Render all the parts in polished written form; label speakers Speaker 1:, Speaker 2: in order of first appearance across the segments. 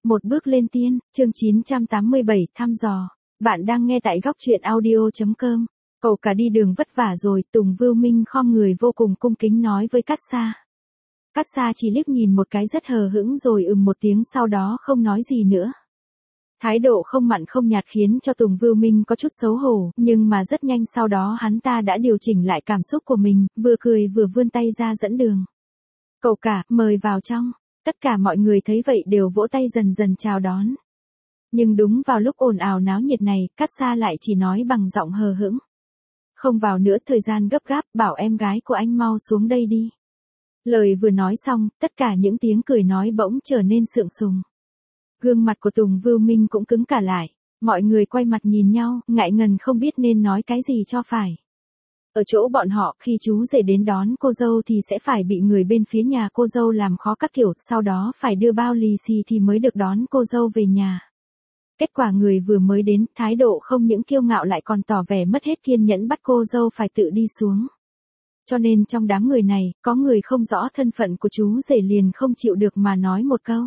Speaker 1: Một bước lên tiên, chương 987, thăm dò. Bạn đang nghe tại góc truyện audio.com. Cậu cả đi đường vất vả rồi, Tùng Vưu Minh khom người vô cùng cung kính nói với Cát Sa. Cát Sa chỉ liếc nhìn một cái rất hờ hững rồi một tiếng sau đó không nói gì nữa. Thái độ không mặn không nhạt khiến cho Tùng Vưu Minh có chút xấu hổ, nhưng mà rất nhanh sau đó hắn ta đã điều chỉnh lại cảm xúc của mình, vừa cười vừa vươn tay ra dẫn đường. Cậu cả, mời vào trong. Tất cả mọi người thấy vậy đều vỗ tay dần dần chào đón. Nhưng đúng vào lúc ồn ào náo nhiệt này, Cát Sa lại chỉ nói bằng giọng hờ hững. Không vào nữa, thời gian gấp gáp, bảo em gái của anh mau xuống đây đi. Lời vừa nói xong, tất cả những tiếng cười nói bỗng trở nên sượng sùng. Gương mặt của Tùng Vưu Minh cũng cứng cả lại. Mọi người quay mặt nhìn nhau, ngại ngần không biết nên nói cái gì cho phải. Ở chỗ bọn họ, khi chú rể đến đón cô dâu thì sẽ phải bị người bên phía nhà cô dâu làm khó các kiểu, sau đó phải đưa bao lì xì thì mới được đón cô dâu về nhà. Kết quả người vừa mới đến, thái độ không những kiêu ngạo lại còn tỏ vẻ mất hết kiên nhẫn bắt cô dâu phải tự đi xuống. Cho nên trong đám người này, có người không rõ thân phận của chú rể liền không chịu được mà nói một câu.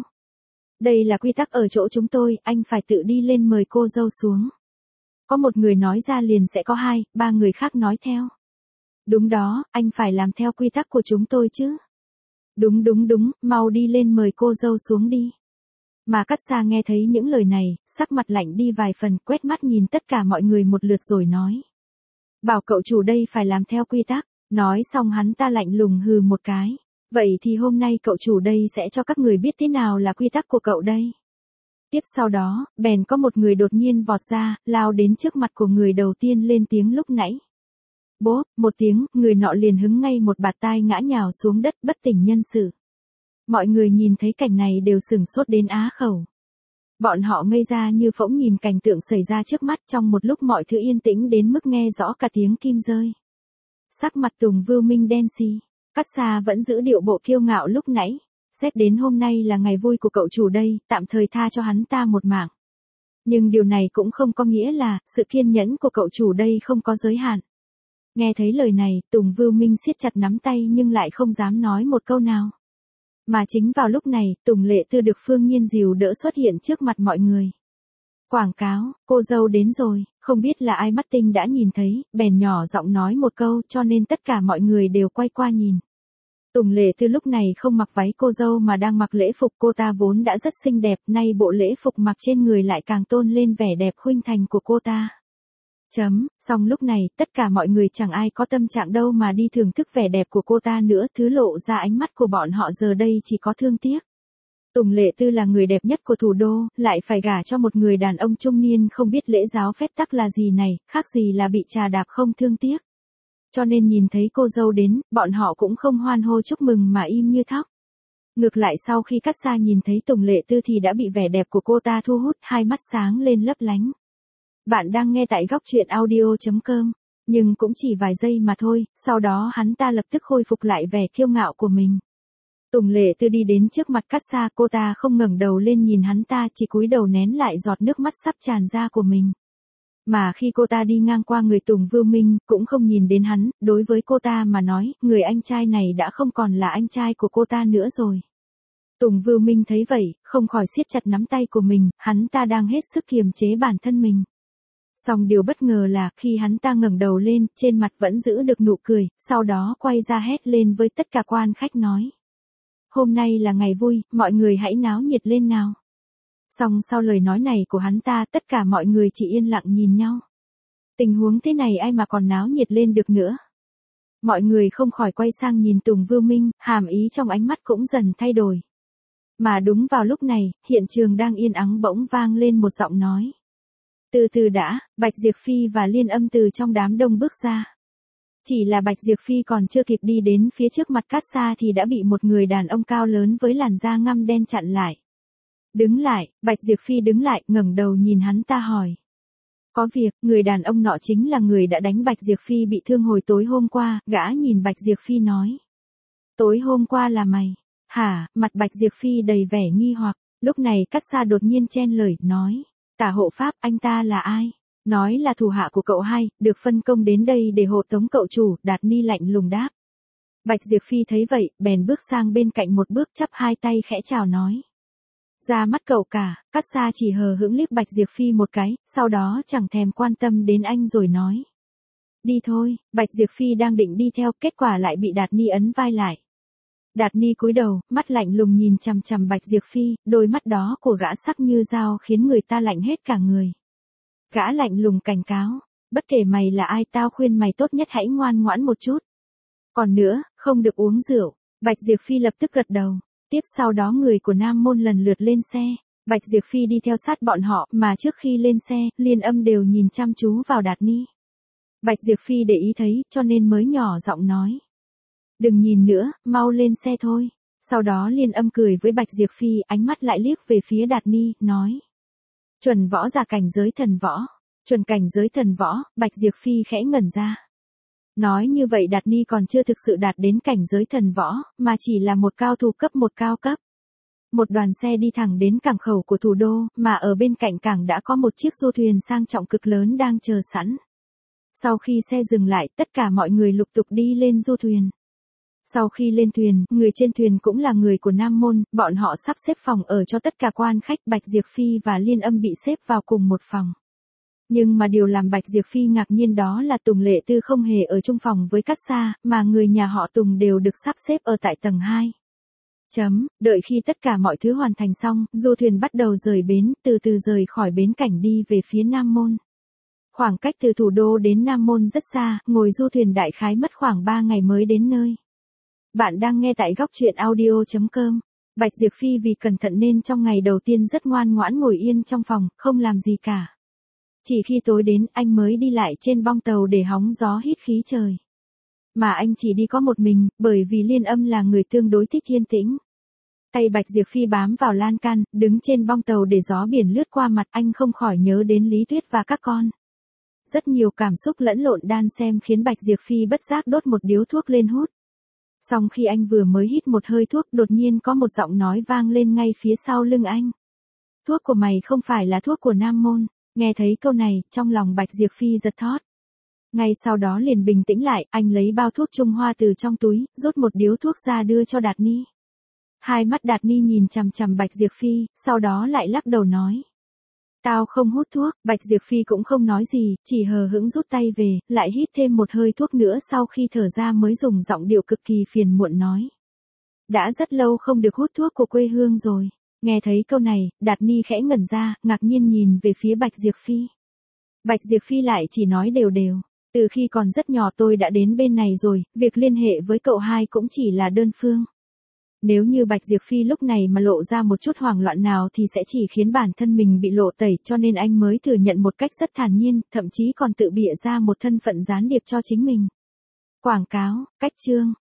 Speaker 1: Đây là quy tắc ở chỗ chúng tôi, anh phải tự đi lên mời cô dâu xuống. Có một người nói ra liền sẽ có 2, 3 người khác nói theo. Đúng đó, anh phải làm theo quy tắc của chúng tôi chứ. Đúng, mau đi lên mời cô dâu xuống đi. Mà Cát Sa nghe thấy những lời này, sắc mặt lạnh đi vài phần, quét mắt nhìn tất cả mọi người một lượt rồi nói. Bảo cậu chủ đây phải làm theo quy tắc, nói xong hắn ta lạnh lùng hừ một cái. Vậy thì hôm nay cậu chủ đây sẽ cho các người biết thế nào là quy tắc của cậu đây. Tiếp sau đó, bèn có một người đột nhiên vọt ra, lao đến trước mặt của người đầu tiên lên tiếng lúc nãy. Bốp, một tiếng, người nọ liền hứng ngay một bạt tai ngã nhào xuống đất bất tỉnh nhân sự. Mọi người nhìn thấy cảnh này đều sửng sốt đến á khẩu. Bọn họ ngây ra như phỗng nhìn cảnh tượng xảy ra trước mắt, trong một lúc mọi thứ yên tĩnh đến mức nghe rõ cả tiếng kim rơi. Sắc mặt Tùng Vưu Minh đen xì. Cát Sa vẫn giữ điệu bộ kiêu ngạo lúc nãy. Xét đến hôm nay là ngày vui của cậu chủ đây, tạm thời tha cho hắn ta một mạng. Nhưng điều này cũng không có nghĩa là sự kiên nhẫn của cậu chủ đây không có giới hạn. Nghe thấy lời này, Tùng Vưu Minh siết chặt nắm tay nhưng lại không dám nói một câu nào. Mà chính vào lúc này, Tùng Lệ Tư được Phương Nhiên dìu đỡ xuất hiện trước mặt mọi người. Quảng cáo, cô dâu đến rồi, không biết là ai mắt tinh đã nhìn thấy, bèn nhỏ giọng nói một câu cho nên tất cả mọi người đều quay qua nhìn. Tùng Lệ Tư lúc này không mặc váy cô dâu mà đang mặc lễ phục, cô ta vốn đã rất xinh đẹp, nay bộ lễ phục mặc trên người lại càng tôn lên vẻ đẹp khuynh thành của cô ta. Xong lúc này, tất cả mọi người chẳng ai có tâm trạng đâu mà đi thưởng thức vẻ đẹp của cô ta nữa, thứ lộ ra ánh mắt của bọn họ giờ đây chỉ có thương tiếc. Tùng Lệ Tư là người đẹp nhất của thủ đô, lại phải gả cho một người đàn ông trung niên không biết lễ giáo phép tắc là gì này, khác gì là bị trà đạp không thương tiếc. Cho nên nhìn thấy cô dâu đến, bọn họ cũng không hoan hô chúc mừng mà im như thóc. Ngược lại sau khi Cát Sa nhìn thấy Tùng Lệ Tư thì đã bị vẻ đẹp của cô ta thu hút, hai mắt sáng lên lấp lánh. Bạn đang nghe tại góc truyện audio.com, nhưng cũng chỉ vài giây mà thôi, sau đó hắn ta lập tức khôi phục lại vẻ kiêu ngạo của mình. Tùng Lệ Tư đi đến trước mặt Cát Sa, cô ta không ngẩng đầu lên nhìn hắn ta, chỉ cúi đầu nén lại giọt nước mắt sắp tràn ra của mình. Mà khi cô ta đi ngang qua người Tùng Vưu Minh, cũng không nhìn đến hắn, đối với cô ta mà nói, người anh trai này đã không còn là anh trai của cô ta nữa rồi. Tùng Vưu Minh thấy vậy, không khỏi siết chặt nắm tay của mình, hắn ta đang hết sức kiềm chế bản thân mình. Song điều bất ngờ là khi hắn ta ngẩng đầu lên, trên mặt vẫn giữ được nụ cười, sau đó quay ra hét lên với tất cả quan khách nói. Hôm nay là ngày vui, mọi người hãy náo nhiệt lên nào. Song sau lời nói này của hắn ta, tất cả mọi người chỉ yên lặng nhìn nhau. Tình huống thế này ai mà còn náo nhiệt lên được nữa. Mọi người không khỏi quay sang nhìn Tùng Vưu Minh, hàm ý trong ánh mắt cũng dần thay đổi. Mà đúng vào lúc này, hiện trường đang yên ắng bỗng vang lên một giọng nói. Từ từ đã, Bạch Diệp Phi và Liên Âm từ trong đám đông bước ra. Chỉ là Bạch Diệp Phi còn chưa kịp đi đến phía trước mặt Cát Sa thì đã bị một người đàn ông cao lớn với làn da ngăm đen chặn lại. Đứng lại, Bạch Diệp Phi đứng lại, ngẩng đầu nhìn hắn ta hỏi. Có việc, người đàn ông nọ chính là người đã đánh Bạch Diệp Phi bị thương hồi tối hôm qua, gã nhìn Bạch Diệp Phi nói. Tối hôm qua là mày? Hả? Mặt Bạch Diệp Phi đầy vẻ nghi hoặc, lúc này Cát Sa đột nhiên chen lời, nói. Tả hộ pháp, anh ta là ai? Nói là thủ hạ của cậu hai, được phân công đến đây để hộ tống cậu chủ, Đạt Ni lạnh lùng đáp. Bạch Diệp Phi thấy vậy, bèn bước sang bên cạnh một bước chắp hai tay khẽ chào nói. Ra mắt cậu cả, Cát Sa chỉ hờ hững liếc Bạch Diệp Phi một cái, sau đó chẳng thèm quan tâm đến anh rồi nói. Đi thôi, Bạch Diệp Phi đang định đi theo, kết quả lại bị Đạt Ni ấn vai lại. Đạt Ni cúi đầu, mắt lạnh lùng nhìn chằm chằm Bạch Diệp Phi, đôi mắt đó của gã sắc như dao khiến người ta lạnh hết cả người. Gã lạnh lùng cảnh cáo, bất kể mày là ai tao khuyên mày tốt nhất hãy ngoan ngoãn một chút. Còn nữa, không được uống rượu. Bạch Diệp Phi lập tức gật đầu. Tiếp sau đó người của Nam Môn lần lượt lên xe. Bạch Diệp Phi đi theo sát bọn họ, mà trước khi lên xe, Liên Âm đều nhìn chăm chú vào Đạt Ni. Bạch Diệp Phi để ý thấy, cho nên mới nhỏ giọng nói. Đừng nhìn nữa, mau lên xe thôi. Sau đó Liên Âm cười với Bạch Diệp Phi, ánh mắt lại liếc về phía Đạt Ni, nói. Chuẩn võ giả cảnh giới thần võ. Chuẩn cảnh giới thần võ, Bạch Diệp Phi khẽ ngẩn ra. Nói như vậy Đạt Ni còn chưa thực sự đạt đến cảnh giới thần võ, mà chỉ là một cao thủ cấp một cao cấp. Một đoàn xe đi thẳng đến cảng khẩu của thủ đô, mà ở bên cạnh cảng đã có một chiếc du thuyền sang trọng cực lớn đang chờ sẵn. Sau khi xe dừng lại, tất cả mọi người lục tục đi lên du thuyền. Sau khi lên thuyền, người trên thuyền cũng là người của Nam Môn, bọn họ sắp xếp phòng ở cho tất cả quan khách. Bạch Diệp Phi và Liên Âm bị xếp vào cùng một phòng. Nhưng mà điều làm Bạch Diệp Phi ngạc nhiên đó là Tùng Lệ Tư không hề ở chung phòng với Cát Sa, mà người nhà họ Tùng đều được sắp xếp ở tại tầng 2. Đợi khi tất cả mọi thứ hoàn thành xong, du thuyền bắt đầu rời bến, từ từ rời khỏi bến cảnh đi về phía Nam Môn. Khoảng cách từ thủ đô đến Nam Môn rất xa, ngồi du thuyền đại khái mất khoảng 3 ngày mới đến nơi. Bạn đang nghe tại góc truyện audio.com. Bạch Diệp Phi vì cẩn thận nên trong ngày đầu tiên rất ngoan ngoãn ngồi yên trong phòng, không làm gì cả. Chỉ khi tối đến, anh mới đi lại trên bong tàu để hóng gió hít khí trời. Mà anh chỉ đi có một mình, bởi vì Liên Âm là người tương đối thích yên tĩnh. Tay Bạch Diệp Phi bám vào lan can, đứng trên bong tàu để gió biển lướt qua mặt, anh không khỏi nhớ đến Lý Tuyết và các con. Rất nhiều cảm xúc lẫn lộn đan xen khiến Bạch Diệp Phi bất giác đốt một điếu thuốc lên hút. Xong khi anh vừa mới hít một hơi thuốc, đột nhiên có một giọng nói vang lên ngay phía sau lưng anh. Thuốc của mày không phải là thuốc của Nam Môn. Nghe thấy câu này, trong lòng Bạch Diệp Phi giật thót. Ngay sau đó liền bình tĩnh lại, anh lấy bao thuốc Trung Hoa từ trong túi, rút một điếu thuốc ra đưa cho Đạt Ni. Hai mắt Đạt Ni nhìn chằm chằm Bạch Diệp Phi, sau đó lại lắc đầu nói. Tao không hút thuốc. Bạch Diệp Phi cũng không nói gì, chỉ hờ hững rút tay về, lại hít thêm một hơi thuốc nữa, sau khi thở ra mới dùng giọng điệu cực kỳ phiền muộn nói. Đã rất lâu không được hút thuốc của quê hương rồi. Nghe thấy câu này, Đạt Ni khẽ ngẩn ra, ngạc nhiên nhìn về phía Bạch Diệp Phi. Bạch Diệp Phi lại chỉ nói đều đều. Từ khi còn rất nhỏ tôi đã đến bên này rồi, việc liên hệ với cậu hai cũng chỉ là đơn phương. Nếu như Bạch Diệp Phi lúc này mà lộ ra một chút hoảng loạn nào thì sẽ chỉ khiến bản thân mình bị lộ tẩy, cho nên anh mới thừa nhận một cách rất thản nhiên, thậm chí còn tự bịa ra một thân phận gián điệp cho chính mình. Quảng cáo, cách chương.